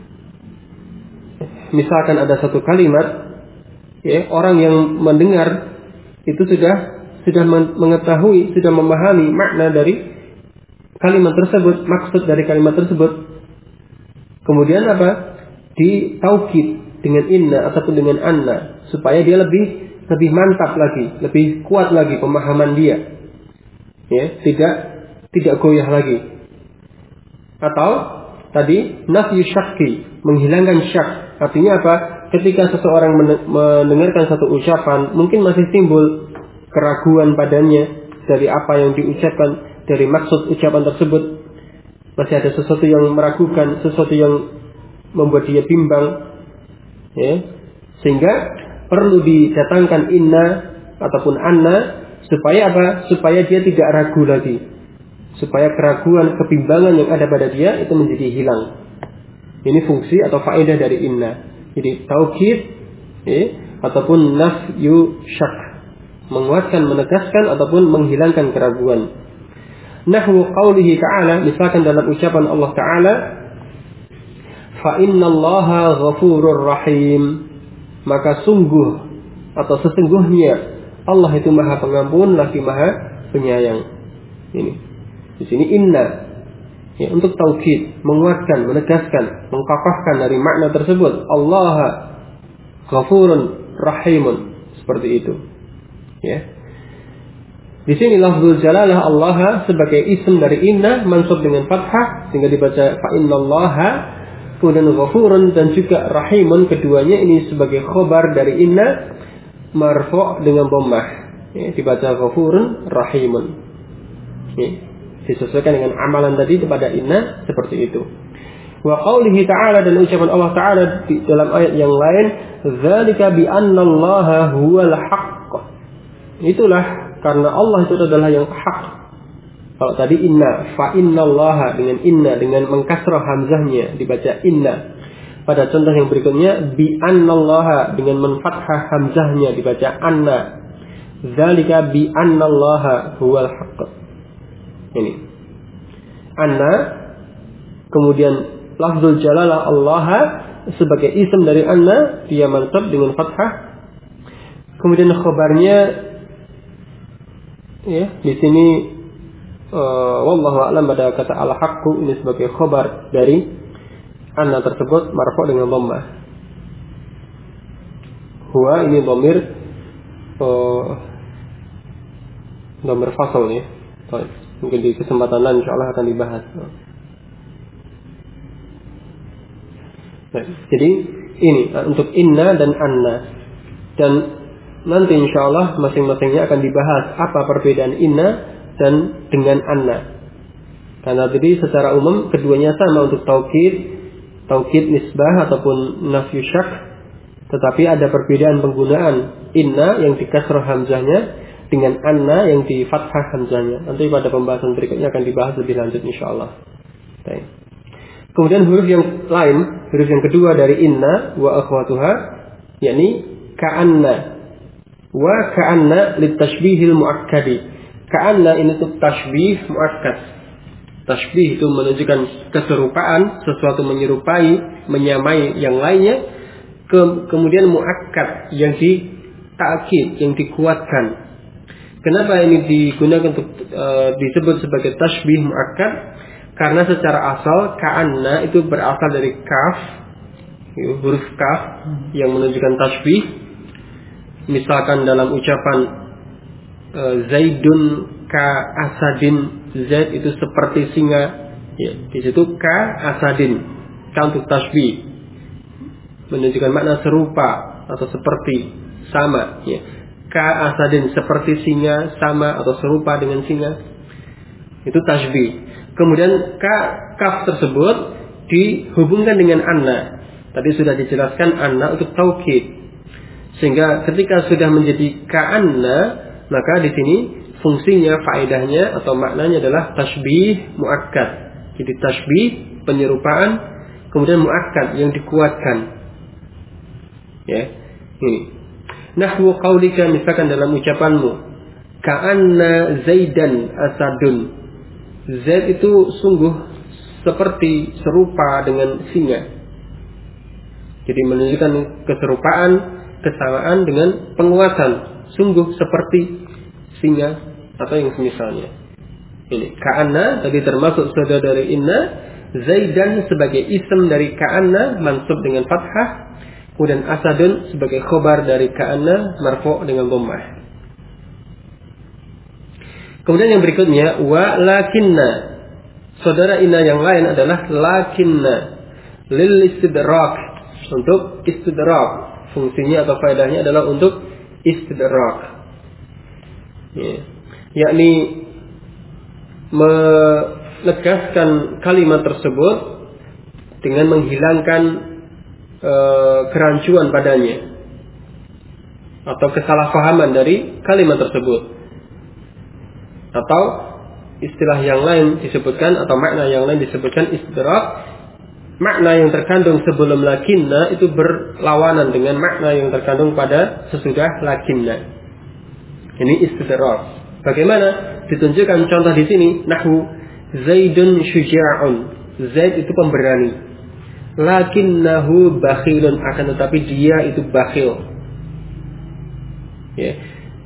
misalkan ada satu kalimat, orang yang mendengar itu sudah mengetahui, sudah memahami makna dari kalimat tersebut, maksud dari kalimat tersebut. Kemudian apa? Ditaukid dengan inna ataupun dengan anna, supaya dia lebih mantap lagi, lebih kuat lagi pemahaman dia. Ya, tidak goyah lagi. Atau tadi nafyu syakki, menghilangkan syak. Artinya apa? Ketika seseorang mendengarkan satu ucapan, mungkin masih timbul keraguan padanya dari apa yang diucapkan, dari maksud ucapan tersebut. Masih ada sesuatu yang meragukan, sesuatu yang membuat dia bimbang. Ya. Sehingga perlu didatangkan inna ataupun anna, supaya apa? Supaya dia tidak ragu lagi, supaya keraguan, kebimbangan yang ada pada dia itu menjadi hilang. Ini fungsi atau faedah dari inna. Jadi taukid ataupun nafyu syak, menguatkan, menegaskan ataupun menghilangkan keraguan. Nahwu qaulihi ta'ala, misalkan dalam ucapan Allah Ta'ala, fa innallaha ghafurur rahim, maka sungguh atau sesungguhnya Allah itu Maha Pengampun lagi Maha Penyayang. Ini di sini inna, untuk taukid, menguatkan, menegaskan, mengkokohkan dari makna tersebut. Allah ghafurun rahimun, seperti itu. Di sini lafzul jalalah Allah sebagai isim dari inna mansub dengan fathah sehingga dibaca fa innallaha, kemudian ghafurun dan juga rahimun, keduanya ini sebagai khobar dari inna marfu' dengan dhammah, dibaca ghafurun rahimun. Disesuaikan dengan amalan tadi kepada inna seperti itu. Wa qaulihi ta'ala, dan ucapan Allah Ta'ala di dalam ayat yang lain, dzalika bi annallaha huwal haqq, itulah karena Allah itu adalah yang hak. Kalau tadi inna, fa innallaha dengan inna, dengan mengkasrah hamzahnya dibaca inna. Pada contoh yang berikutnya bi annallaha dengan menfathah hamzahnya dibaca anna. Dzalika bi annallaha huwal haqq. Ini anna, kemudian lafzul jalalah Allah sebagai isim dari anna, dia mansub dengan fathah. Kemudian khabarnya di sini wallahu a'lam pada kata al-haqqu ini sebagai khabar dari anna tersebut marfu' dengan dhammah. Huwa ini dhamir fasal ya. Baik, mungkin di kesempatan lain insyaallah akan dibahas. Baik, jadi ini untuk inna dan anna, dan nanti insyaallah masing-masingnya akan dibahas apa perbedaan inna dan dengan anna. Karena tadi secara umum keduanya sama untuk taukid nisbah ataupun nafyu syak, tetapi ada perbedaan penggunaan inna yang dikasrah hamzahnya dengan anna yang di fathah hamzahnya. Nanti pada pembahasan berikutnya akan dibahas lebih lanjut insyaallah. Baik. Kemudian huruf yang lain, huruf yang kedua dari inna wa akhwatuha, yakni ka'anna. Wa ka'anna litashbihil muakkadi. Ka'anna ini untuk tashbih muakkad. Tashbih itu menunjukkan keserupaan, sesuatu menyerupai, menyamai yang lainnya. Kemudian muakkad yang ditakkid, yang dikuatkan. Kenapa ini digunakan untuk disebut sebagai tashbih muakkad? Karena secara asal ka'anna itu berasal dari kaf, huruf kaf yang menunjukkan tashbih. Misalkan dalam ucapan Zaidun ka asadin, Zaid itu seperti singa, di situ ka asadin, ka untuk tashbih, menunjukkan makna serupa atau seperti, sama. Ka asadin seperti singa, sama atau serupa dengan singa, itu tashbih. Kemudian kaf tersebut dihubungkan dengan anna. Tadi sudah dijelaskan anna untuk taukid. Sehingga ketika sudah menjadi ka'anna, maka di sini fungsinya, faedahnya atau maknanya adalah tashbih muakkad. Jadi tashbih penyerupaan, kemudian muakkad yang dikuatkan. Ini. Nahwu qaulika, misalkan dalam ucapanmu, ka'anna Zaidan asadun. Zaid itu sungguh seperti serupa dengan singa. Jadi menunjukkan keserupaan, kesamaan dengan penguatan, sungguh seperti singa atau yang semisalnya. Ini ka'anna tadi termasuk saudara dari inna, Zaidan sebagai isim dari ka'anna mansub dengan fathah, kemudian asadun sebagai khobar dari ka'anna marfu' dengan dhammah. Kemudian yang berikutnya wa lakinna, saudara inna yang lain adalah lakinna lil istidrak, untuk istidrak. Fungsinya atau faedahnya adalah untuk istidrak, yakni menegaskan kalimat tersebut dengan menghilangkan kerancuan padanya atau kesalahpahaman dari kalimat tersebut, atau istilah yang lain disebutkan atau makna yang lain disebutkan istidrak, makna yang terkandung sebelum lakinna itu berlawanan dengan makna yang terkandung pada sesudah lakinna. Ini istidrak. Bagaimana? Ditunjukkan contoh di sini. Nahwu Zaidun syuja'un. Zaid itu pemberani. Lakinnahu bakhilun, akan tetapi dia itu bakhil. Ya.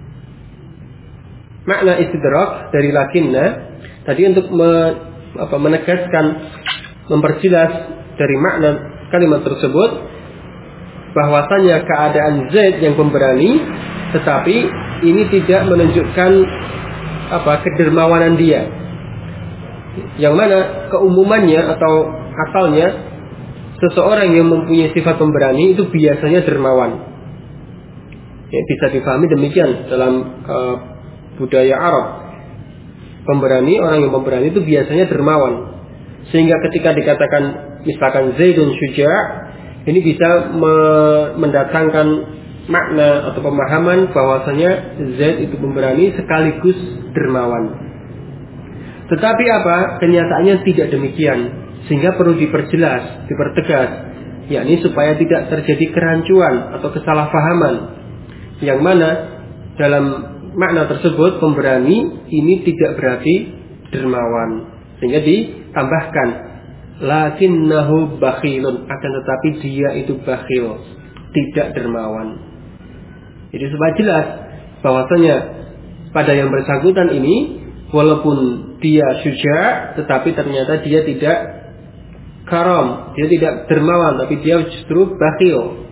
Makna istidrak dari lakinna tadi untuk menegaskan, memperjelas dari makna kalimat tersebut bahwasanya keadaan Zaid yang pemberani, tetapi ini tidak menunjukkan kedermawanan dia. Yang mana keumumannya atau asalnya seseorang yang mempunyai sifat pemberani itu biasanya dermawan. Ya, bisa dipahami demikian dalam budaya Arab. Orang yang pemberani itu biasanya dermawan. Sehingga ketika dikatakan misalkan Zaidun syuja', ini bisa mendatangkan makna atau pemahaman bahwasanya Zaid itu pemberani sekaligus dermawan. Tetapi kenyataannya tidak demikian. Sehingga perlu diperjelas, dipertegas, yakni supaya tidak terjadi kerancuan atau kesalahpahaman. Yang mana dalam makna tersebut pemberani ini tidak berarti dermawan. Sehingga ditambahkan lakinnahu bakhilun, akan tetapi dia itu bakhil, tidak dermawan. Jadi supaya jelas bahwasanya pada yang bersangkutan ini walaupun dia syuja' tetapi ternyata dia tidak karam, dia tidak dermawan, tapi dia justru bakhil.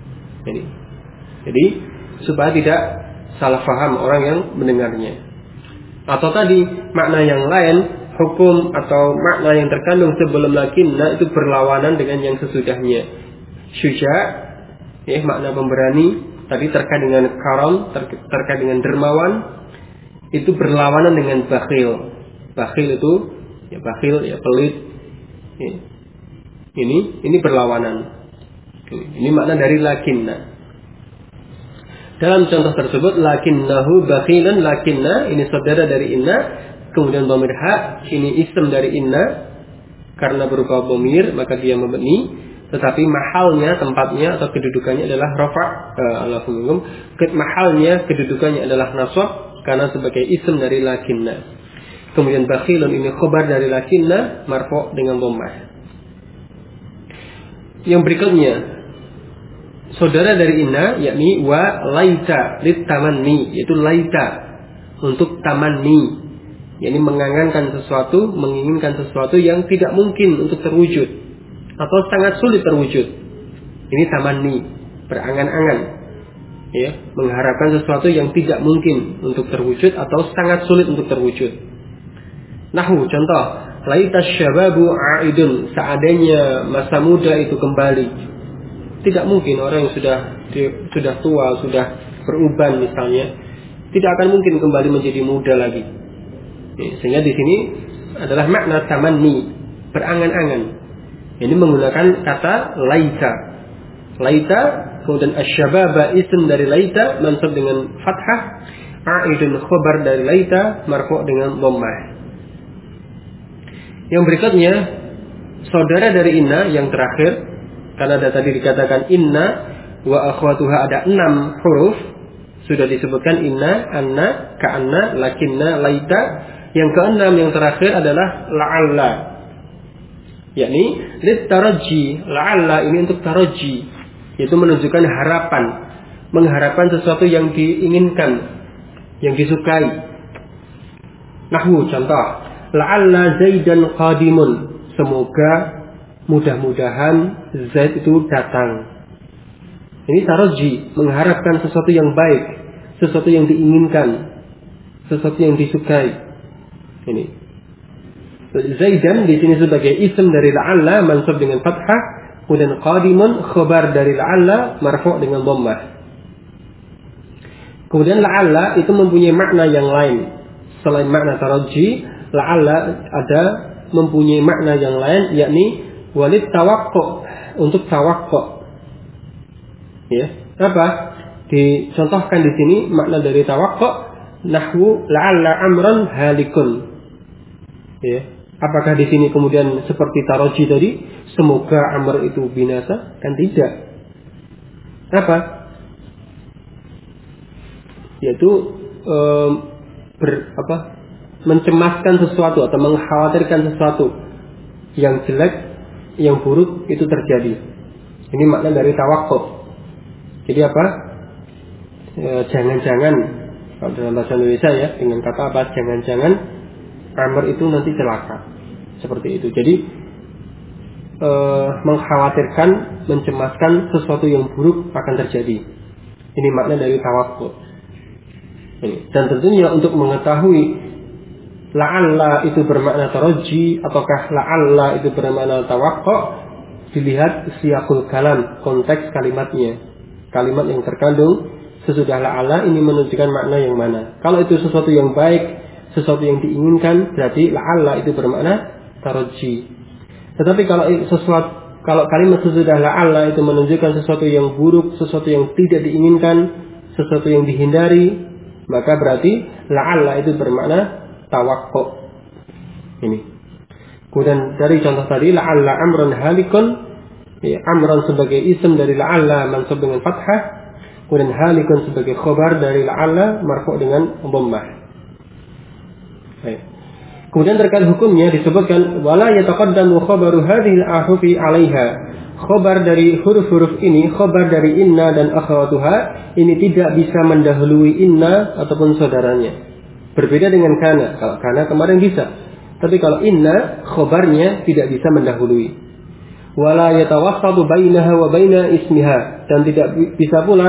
Jadi supaya tidak salah faham orang yang mendengarnya. Atau tadi makna yang lain, hukum atau makna yang terkandung sebelum lakinna itu berlawanan dengan yang sesudahnya. Syuja', makna pemberani, tadi terkait dengan karam, terkait dengan dermawan, itu berlawanan dengan bakhil. Bakhil itu bakhil, pelit. Ini berlawanan. Ini makna dari lakinna. Dalam contoh tersebut lakinnahu bakhilun, lakinna ini saudara dari inna, kemudian dhamir ha, ini ism dari inna karena berupa dhamir maka dia mabni, tetapi mahalnya, tempatnya atau kedudukannya adalah rafa', mahalnya kedudukannya adalah nasab karena sebagai ism dari lakinna. Kemudian bakhilun ini khabar dari lakinna marfu' dengan dhammah. Yang berikutnya saudara dari inna yakni wa laita litamanni, yaitu laita untuk tamanni, yakni mengangankan sesuatu, menginginkan sesuatu yang tidak mungkin untuk terwujud atau sangat sulit terwujud. Ini tamanni, berangan-angan, mengharapkan sesuatu yang tidak mungkin untuk terwujud atau sangat sulit untuk terwujud. Nahwu contoh, laita syababu a'idun, seandainya masa muda itu kembali. Tidak mungkin orang yang sudah tua, sudah beruban misalnya, tidak akan mungkin kembali menjadi muda lagi. Sehingga di sini adalah makna tamanni, berangan-angan. Ini menggunakan kata laita. Laita, kemudian asyababa ism dari laita mansub dengan fathah, a'idun khabar dari laita marfu' dengan dhammah. Yang berikutnya saudara dari inna yang terakhir. Karena tadi dikatakan inna wa akhwatuha ada 6 huruf. Sudah disebutkan inna, anna, ka'anna, lakinna, laita. Yang ke-6 yang terakhir adalah la'alla. Yakni litaraji, la'alla ini untuk taraji, yaitu menunjukkan harapan, mengharapkan sesuatu yang diinginkan, yang disukai. Nahwu contoh, la'alla zaidan qadimun, semoga mudah-mudahan Zaid itu datang. Ini taraji, mengharapkan sesuatu yang baik, sesuatu yang diinginkan, sesuatu yang disukai. Ini Zaidan di sini sebagai ism dari la'alla mansub dengan fathah, kemudian qadimun khabar dari la'alla marfu' dengan dhammah. Kemudian la'alla itu mempunyai makna yang lain selain makna taraji. La'alla ada mempunyai makna yang lain, yakni walid tawaqqu, untuk tawaqqu. Apa? Dicontohkan di sini makna dari tawaqqu, nahwu la'alla amran halikun. Apakah di sini kemudian seperti taroji tadi, semoga Amr itu binasa? Kan tidak. Apa? Yaitu mencemaskan sesuatu atau mengkhawatirkan sesuatu yang jelek, yang buruk itu terjadi. Ini makna dari tawakkuf. Jadi apa? Jangan-jangan, kalau dalam bahasa Indonesia ya, dengan kata apa? Jangan-jangan Amr itu nanti celaka. Seperti itu. Jadi mengkhawatirkan, mencemaskan sesuatu yang buruk akan terjadi. Ini makna dari tawakkul. Dan tentunya untuk mengetahui la'alla itu bermakna taraji ataukah la'alla itu bermakna tawakkul, dilihat siyaqul kalam, konteks kalimatnya. Kalimat yang terkandung sesudah la'alla ini menunjukkan makna yang mana. Kalau itu sesuatu yang baik, sesuatu yang diinginkan, berarti la'alla itu bermakna taraji. Tetapi kalau kalimat sesudah la'alla itu menunjukkan sesuatu yang buruk, sesuatu yang tidak diinginkan, sesuatu yang dihindari, maka berarti la'alla itu bermakna tawakkuk. Ini. Kemudian dari contoh tadi la'alla amrun halikun, ya, amrun sebagai isim dari la'alla mansub dengan fathah, kemudian halikun sebagai khobar dari la'alla marfu' dengan dhammah. Kemudian terkait hukumnya disebutkan wala yataqaddamu khabaru hadhil ahrufi 'alaiha. Khobar dari huruf-huruf ini, khobar dari inna dan akhawatuha, ini tidak bisa mendahului inna ataupun saudaranya. Berbeda dengan kana. Kalau kana kemarin bisa, tapi kalau inna, khobarnya tidak bisa mendahului. Wala yatawassatu bainaha wa baina ismiha, dan tidak bisa pula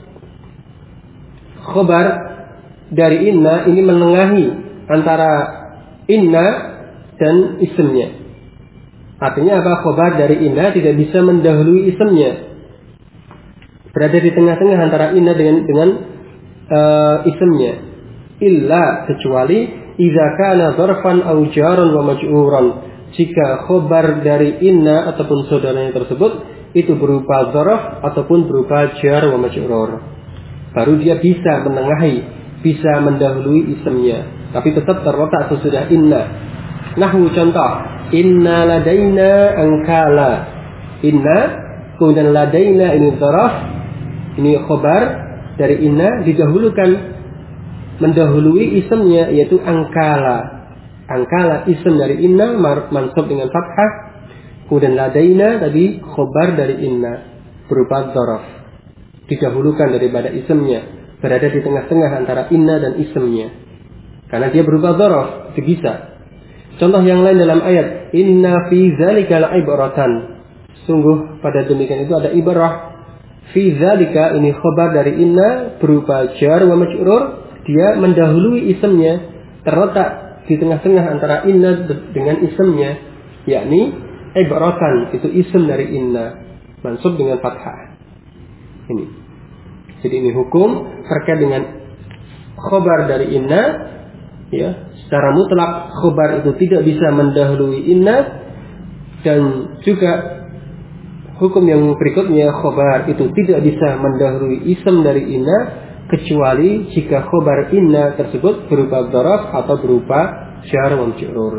khobar dari inna ini menengahi antara inna dan ismnya. Artinya apa? Khobar dari inna tidak bisa mendahului ismnya. Berada di tengah-tengah antara inna dengan ismnya. Illa kecuali idza kana dzarfan aw jaran wa maj'uran. Jika khobar dari inna ataupun saudaranya tersebut itu berupa dzaraf ataupun berupa jar wa maj'ur. Baru dia bisa menengahi, bisa mendahului ismnya. Tapi tetap terletak sesudah inna. Nahwu contoh, inna ladaina angkala. Inna, kemudian ladaina ini dzaraf, ini khobar dari inna didahulukan, mendahului isimnya yaitu angkala. Angkala isim dari inna mansub dengan fathah, kemudian ladaina tadi khobar dari inna berupa dzaraf, didahulukan daripada isimnya, berada di tengah-tengah antara inna dan isimnya, karena dia berupa dzaraf, itu bisa. Contoh yang lain dalam ayat inna fi dzalika la'ibratan, sungguh pada demikian itu ada ibrah. Fi dzalika ini khabar dari inna berupa jar wa majrur, dia mendahului isimnya, terletak di tengah-tengah antara inna dengan isimnya, yakni ibratan itu isim dari inna mansub dengan fathah. Ini. Jadi ini hukum terkait dengan khabar dari inna, ya. Secara mutlak khobar itu tidak bisa mendahului inna, dan juga hukum yang berikutnya khobar itu tidak bisa mendahului ism dari inna kecuali jika khobar inna tersebut berupa dzaraf atau berupa jar wa majrur.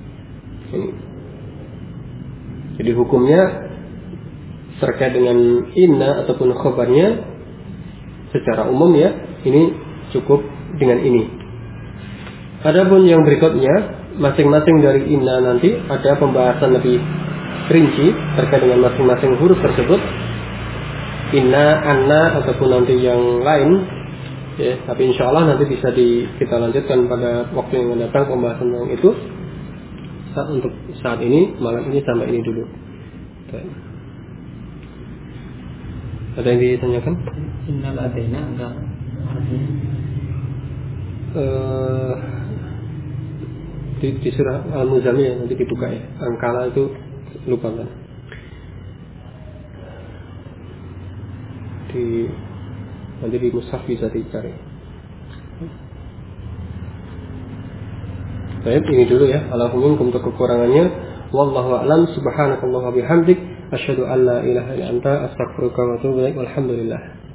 Jadi hukumnya terkait dengan inna ataupun khobarnya secara umum ya, ini cukup dengan ini. Adapun yang berikutnya, masing-masing dari inna nanti ada pembahasan lebih rinci terkait dengan masing-masing huruf tersebut. Inna, anna ataupun nanti yang lain, ya. Tapi insya Allah nanti bisa kita lanjutkan pada waktu yang mendatang pembahasan yang itu. Untuk saat ini, malam ini sampai ini dulu. Ada yang ditanyakan? Inna ladaina enggak artinya? Di surah Al-Muzammil nanti dibuka ya. Angkala itu lupa kan. Nanti di mushaf bisa dicari. Baik, ini dulu ya. Alhamdulillah untuk kekurangannya. Wallahu a'lam. Subhanakallah wa bihamdik. Asyhadu an la ilaha illa anta astaghfiruka wa atubu ilaik. Walhamdulillah.